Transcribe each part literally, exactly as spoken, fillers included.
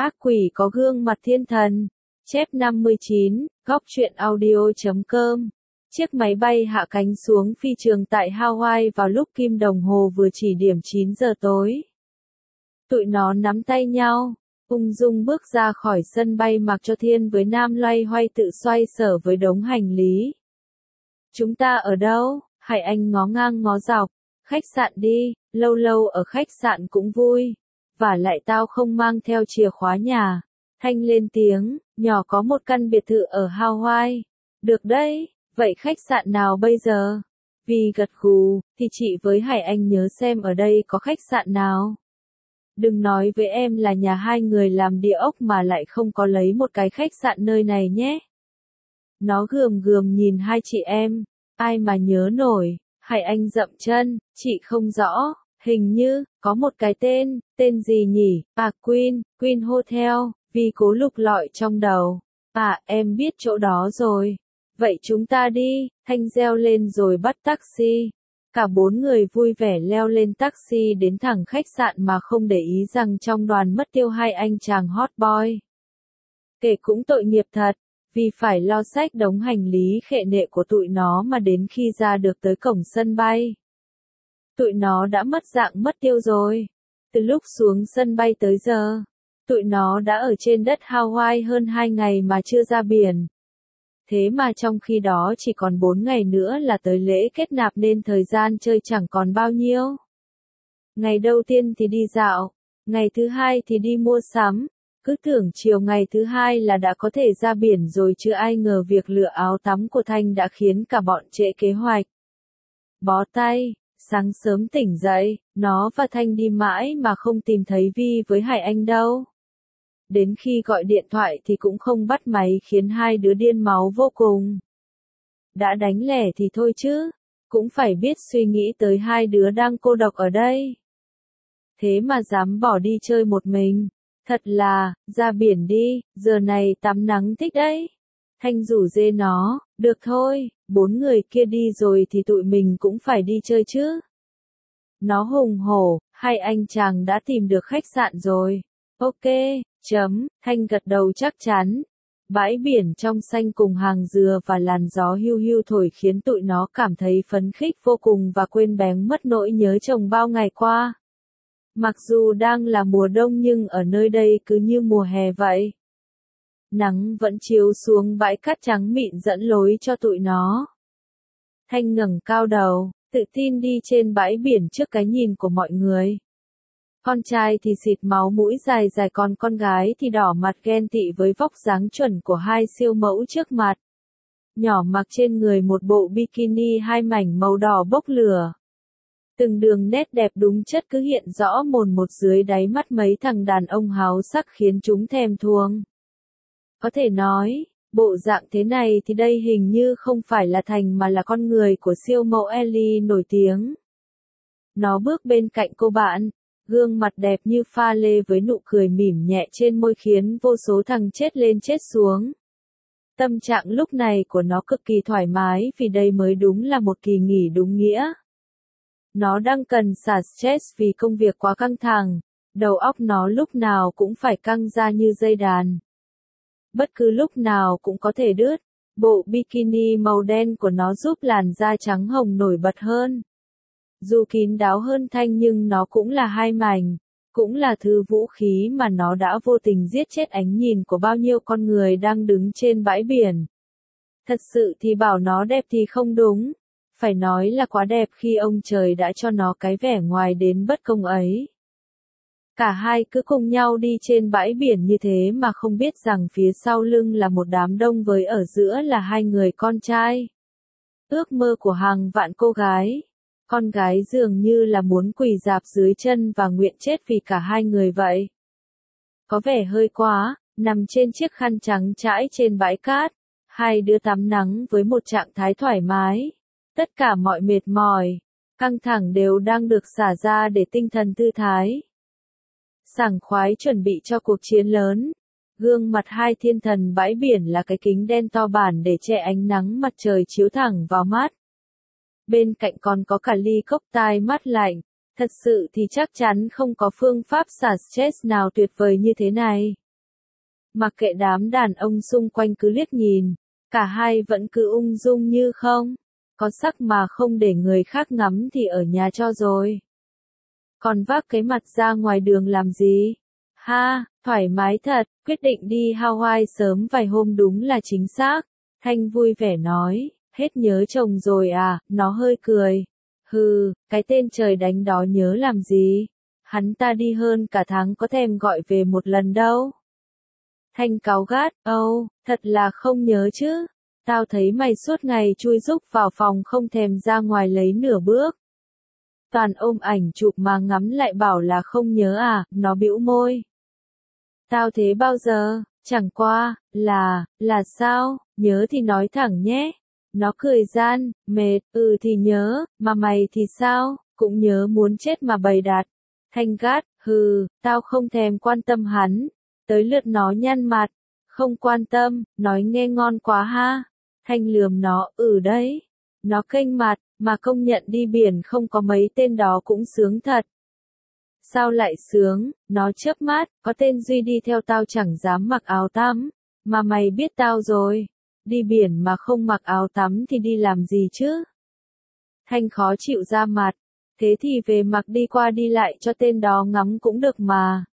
Ác quỷ có gương mặt thiên thần. Chép năm mươi chín, góc truyện audio chấm com. Chiếc máy bay hạ cánh xuống phi trường tại Hawaii vào lúc kim đồng hồ vừa chỉ điểm chín giờ tối. Tụi nó nắm tay nhau, ung dung bước ra khỏi sân bay mặc cho thiên với nam loay hoay tự xoay sở với đống hành lý. Chúng ta ở đâu? Hải Anh ngó ngang ngó dọc. Khách sạn đi, lâu lâu ở khách sạn cũng vui. Và lại tao không mang theo chìa khóa nhà. Thanh lên tiếng, nhỏ có một căn biệt thự ở Hawaii. Được đấy, vậy khách sạn nào bây giờ? Vì gật gù, thì chị với Hải Anh nhớ xem ở đây có khách sạn nào. Đừng nói với em là nhà hai người làm địa ốc mà lại không có lấy một cái khách sạn nơi này nhé. Nó gườm gườm nhìn hai chị em, ai mà nhớ nổi. Hải Anh dậm chân, chị không rõ, hình như, có một cái tên, tên gì nhỉ? À Queen, Queen Hotel, vì cố lục lọi trong đầu. À, em biết chỗ đó rồi. Vậy chúng ta đi, Thanh reo lên rồi bắt taxi. Cả bốn người vui vẻ leo lên taxi đến thẳng khách sạn mà không để ý rằng trong đoàn mất tiêu hai anh chàng hot boy. Kể cũng tội nghiệp thật, vì phải lo xách đống hành lý khệ nệ của tụi nó mà đến khi ra được tới cổng sân bay. Tụi nó đã mất dạng mất tiêu rồi. Từ lúc xuống sân bay tới giờ, tụi nó đã ở trên đất Hawaii hơn hai ngày mà chưa ra biển. Thế mà trong khi đó chỉ còn bốn ngày nữa là tới lễ kết nạp nên thời gian chơi chẳng còn bao nhiêu. Ngày đầu tiên thì đi dạo, ngày thứ hai thì đi mua sắm. Cứ tưởng chiều ngày thứ hai là đã có thể ra biển rồi chứ ai ngờ việc lựa áo tắm của Thanh đã khiến cả bọn trễ kế hoạch. Bó tay, sáng sớm tỉnh dậy, nó và Thanh đi mãi mà không tìm thấy Vi với Hải Anh đâu. Đến khi gọi điện thoại thì cũng không bắt máy khiến hai đứa điên máu vô cùng. Đã đánh lẻ thì thôi chứ, cũng phải biết suy nghĩ tới hai đứa đang cô độc ở đây. Thế mà dám bỏ đi chơi một mình. Thật là, ra biển đi, giờ này tắm nắng thích đấy. Thanh rủ dê nó, được thôi, bốn người kia đi rồi thì tụi mình cũng phải đi chơi chứ. Nó hùng hổ, hai anh chàng đã tìm được khách sạn rồi. Ok, chấm, Thanh gật đầu chắc chắn. Bãi biển trong xanh cùng hàng dừa và làn gió hiu hiu thổi khiến tụi nó cảm thấy phấn khích vô cùng và quên bén mất nỗi nhớ chồng bao ngày qua. Mặc dù đang là mùa đông nhưng ở nơi đây cứ như mùa hè vậy. Nắng vẫn chiếu xuống bãi cát trắng mịn dẫn lối cho tụi nó. Thanh ngẩng cao đầu, tự tin đi trên bãi biển trước cái nhìn của mọi người. Con trai thì xịt máu mũi dài dài còn con gái thì đỏ mặt ghen tị với vóc dáng chuẩn của hai siêu mẫu trước mặt. Nhỏ mặc trên người một bộ bikini hai mảnh màu đỏ bốc lửa. Từng đường nét đẹp đúng chất cứ hiện rõ mồn một dưới đáy mắt mấy thằng đàn ông háo sắc khiến chúng thèm thuồng. Có thể nói, bộ dạng thế này thì đây hình như không phải là Thành mà là con người của siêu mẫu Ellie nổi tiếng. Nó bước bên cạnh cô bạn, gương mặt đẹp như pha lê với nụ cười mỉm nhẹ trên môi khiến vô số thằng chết lên chết xuống. Tâm trạng lúc này của nó cực kỳ thoải mái vì đây mới đúng là một kỳ nghỉ đúng nghĩa. Nó đang cần xả stress vì công việc quá căng thẳng, đầu óc nó lúc nào cũng phải căng ra như dây đàn. Bất cứ lúc nào cũng có thể đứt, bộ bikini màu đen của nó giúp làn da trắng hồng nổi bật hơn. Dù kín đáo hơn Thanh nhưng nó cũng là hai mảnh, cũng là thứ vũ khí mà nó đã vô tình giết chết ánh nhìn của bao nhiêu con người đang đứng trên bãi biển. Thật sự thì bảo nó đẹp thì không đúng. Phải nói là quá đẹp khi ông trời đã cho nó cái vẻ ngoài đến bất công ấy. Cả hai cứ cùng nhau đi trên bãi biển như thế mà không biết rằng phía sau lưng là một đám đông với ở giữa là hai người con trai. Ước mơ của hàng vạn cô gái. Con gái dường như là muốn quỳ rạp dưới chân và nguyện chết vì cả hai người vậy. Có vẻ hơi quá, nằm trên chiếc khăn trắng trải trên bãi cát. Hai đứa tắm nắng với một trạng thái thoải mái. Tất cả mọi mệt mỏi, căng thẳng đều đang được xả ra để tinh thần thư thái. Sảng khoái chuẩn bị cho cuộc chiến lớn. Gương mặt hai thiên thần bãi biển là cái kính đen to bản để che ánh nắng mặt trời chiếu thẳng vào mắt. Bên cạnh còn có cả ly cốc tai mát lạnh. Thật sự thì chắc chắn không có phương pháp xả stress nào tuyệt vời như thế này. Mặc kệ đám đàn ông xung quanh cứ liếc nhìn, cả hai vẫn cứ ung dung như không. Có sắc mà không để người khác ngắm thì ở nhà cho rồi. Còn vác cái mặt ra ngoài đường làm gì? Ha, thoải mái thật, quyết định đi Hawaii sớm vài hôm đúng là chính xác. Thanh vui vẻ nói, hết nhớ chồng rồi à, nó hơi cười. Hừ, cái tên trời đánh đó nhớ làm gì? Hắn ta đi hơn cả tháng có thèm gọi về một lần đâu. Thanh cáu gắt, âu, thật là không nhớ chứ. Tao thấy mày suốt ngày chui rúc vào phòng không thèm ra ngoài lấy nửa bước. Toàn ôm ảnh chụp mà ngắm lại bảo là không nhớ à, nó bĩu môi. Tao thế bao giờ, chẳng qua, là, là sao, nhớ thì nói thẳng nhé. Nó cười gian, mệt, ừ thì nhớ, mà mày thì sao, cũng nhớ muốn chết mà bày đặt. Thanh gắt, hừ, tao không thèm quan tâm hắn. Tới lượt nó nhăn mặt, không quan tâm, nói nghe ngon quá ha. Thanh lườm nó, ừ đấy. Nó kênh mặt, mà công nhận đi biển không có mấy tên đó cũng sướng thật. Sao lại sướng, nó chớp mắt, có tên Duy đi theo tao chẳng dám mặc áo tắm, mà mày biết tao rồi, đi biển mà không mặc áo tắm thì đi làm gì chứ? Thanh khó chịu ra mặt, thế thì về mặc đi qua đi lại cho tên đó ngắm cũng được mà.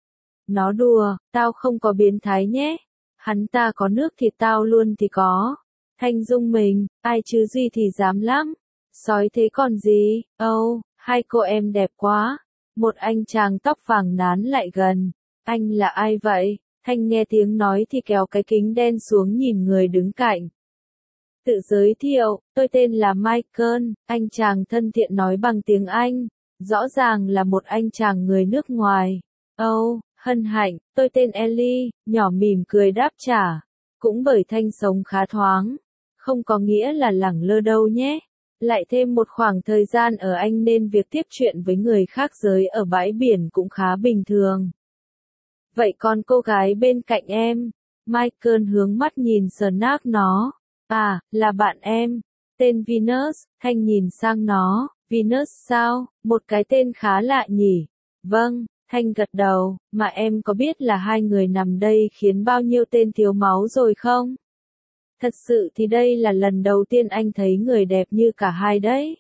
Nó đùa, tao không có biến thái nhé, hắn ta có nước thì tao luôn thì có. Thanh rung mình, ai chứ Duy thì dám lắm, sói thế còn gì, âu, oh, hai cô em đẹp quá. Một anh chàng tóc vàng nán lại gần. Anh là ai vậy? Thanh nghe tiếng nói thì kéo cái kính đen xuống nhìn người đứng cạnh. Tự giới thiệu, tôi tên là Michael, anh chàng thân thiện nói bằng tiếng Anh. Rõ ràng là một anh chàng người nước ngoài. Âu, oh, hân hạnh, tôi tên Ellie, nhỏ mỉm cười đáp trả. Cũng bởi Thanh sống khá thoáng. Không có nghĩa là lẳng lơ đâu nhé. Lại thêm một khoảng thời gian ở Anh nên việc tiếp chuyện với người khác giới ở bãi biển cũng khá bình thường. Vậy còn cô gái bên cạnh em? Michael hướng mắt nhìn Snack nó. À, là bạn em. Tên Venus, Thanh nhìn sang nó. Venus sao? Một cái tên khá lạ nhỉ? Vâng, Thanh gật đầu, mà em có biết là hai người nằm đây khiến bao nhiêu tên thiếu máu rồi không? Thật sự thì đây là lần đầu tiên anh thấy người đẹp như cả hai đấy.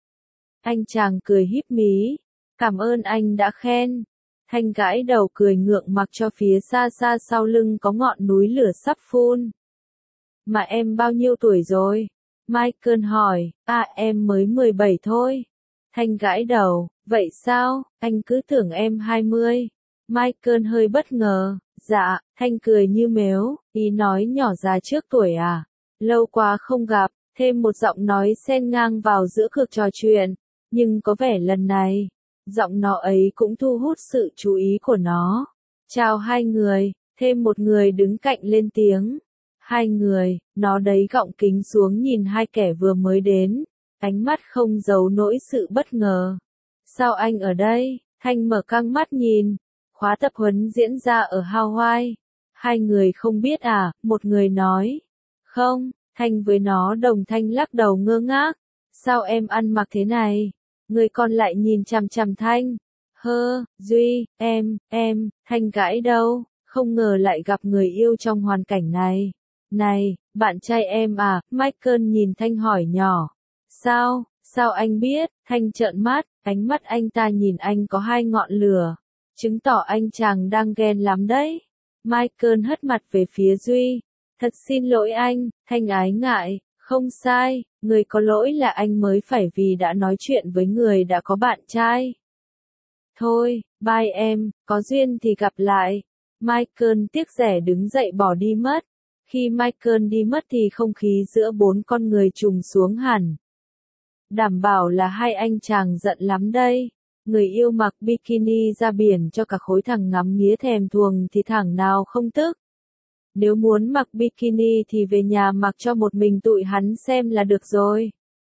Anh chàng cười híp mí. Cảm ơn anh đã khen. Thanh gãi đầu cười ngượng mặc cho phía xa xa sau lưng có ngọn núi lửa sắp phun. Mà em bao nhiêu tuổi rồi? Michael hỏi. À em mới mười bảy thôi. Thanh gãi đầu. Vậy sao? Anh cứ tưởng em hai mươi. Michael hơi bất ngờ. Dạ, Thanh cười như mếu, ý nói nhỏ già trước tuổi à. Lâu quá không gặp, thêm một giọng nói xen ngang vào giữa cuộc trò chuyện. Nhưng có vẻ lần này, giọng nó ấy cũng thu hút sự chú ý của nó. Chào hai người, thêm một người đứng cạnh lên tiếng. Hai người, nó đấy gọng kính xuống nhìn hai kẻ vừa mới đến. Ánh mắt không giấu nỗi sự bất ngờ. Sao anh ở đây? Thanh mở căng mắt nhìn. Khóa tập huấn diễn ra ở Hawaii. Hai người không biết à, một người nói. Không, Thanh với nó đồng thanh lắc đầu ngơ ngác. Sao em ăn mặc thế này? Người còn lại nhìn chằm chằm Thanh. Hơ, Duy, em, em, Thanh gãi đâu, không ngờ lại gặp người yêu trong hoàn cảnh này. Này, bạn trai em à, Michael nhìn Thanh hỏi nhỏ. Sao, sao anh biết? Thanh trợn mắt, ánh mắt anh ta nhìn anh có hai ngọn lửa. Chứng tỏ anh chàng đang ghen lắm đấy. Michael hất mặt về phía Duy. Thật xin lỗi anh, Thanh ái ngại, không sai, người có lỗi là anh mới phải vì đã nói chuyện với người đã có bạn trai. Thôi, bye em, có duyên thì gặp lại. Michael tiếc rẻ đứng dậy bỏ đi mất. Khi Michael đi mất thì không khí giữa bốn con người trùng xuống hẳn. Đảm bảo là hai anh chàng giận lắm đây. Người yêu mặc bikini ra biển cho cả khối thằng ngắm nghía thèm thuồng thì thằng nào không tức. Nếu muốn mặc bikini thì về nhà mặc cho một mình tụi hắn xem là được rồi.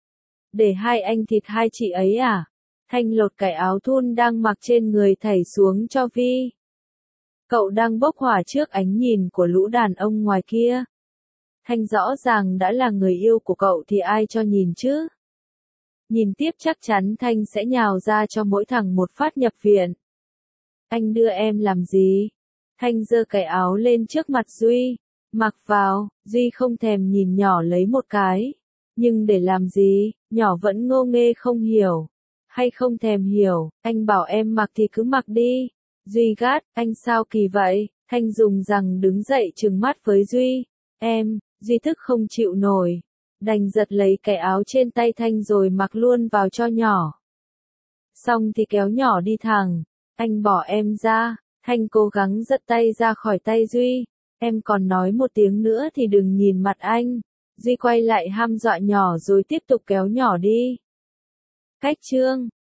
Để hai anh thịt hai chị ấy à? Thanh lột cái áo thun đang mặc trên người thảy xuống cho Vi. Cậu đang bốc hỏa trước ánh nhìn của lũ đàn ông ngoài kia. Thanh rõ ràng đã là người yêu của cậu thì ai cho nhìn chứ? Nhìn tiếp chắc chắn Thanh sẽ nhào ra cho mỗi thằng một phát nhập viện. Anh đưa em làm gì? Thanh giơ cái áo lên trước mặt Duy. Mặc vào, Duy không thèm nhìn nhỏ lấy một cái. Nhưng để làm gì, nhỏ vẫn ngô nghê không hiểu. Hay không thèm hiểu, anh bảo em mặc thì cứ mặc đi. Duy gắt, anh sao kỳ vậy? Thanh dùng rằng đứng dậy trừng mắt với Duy. Em, Duy thức không chịu nổi. Đành giật lấy cái áo trên tay Thanh rồi mặc luôn vào cho nhỏ. Xong thì kéo nhỏ đi thẳng. Anh bỏ em ra. Thanh cố gắng giật tay ra khỏi tay Duy. Em còn nói một tiếng nữa thì đừng nhìn mặt anh. Duy quay lại hăm dọa nhỏ rồi tiếp tục kéo nhỏ đi. Cách chương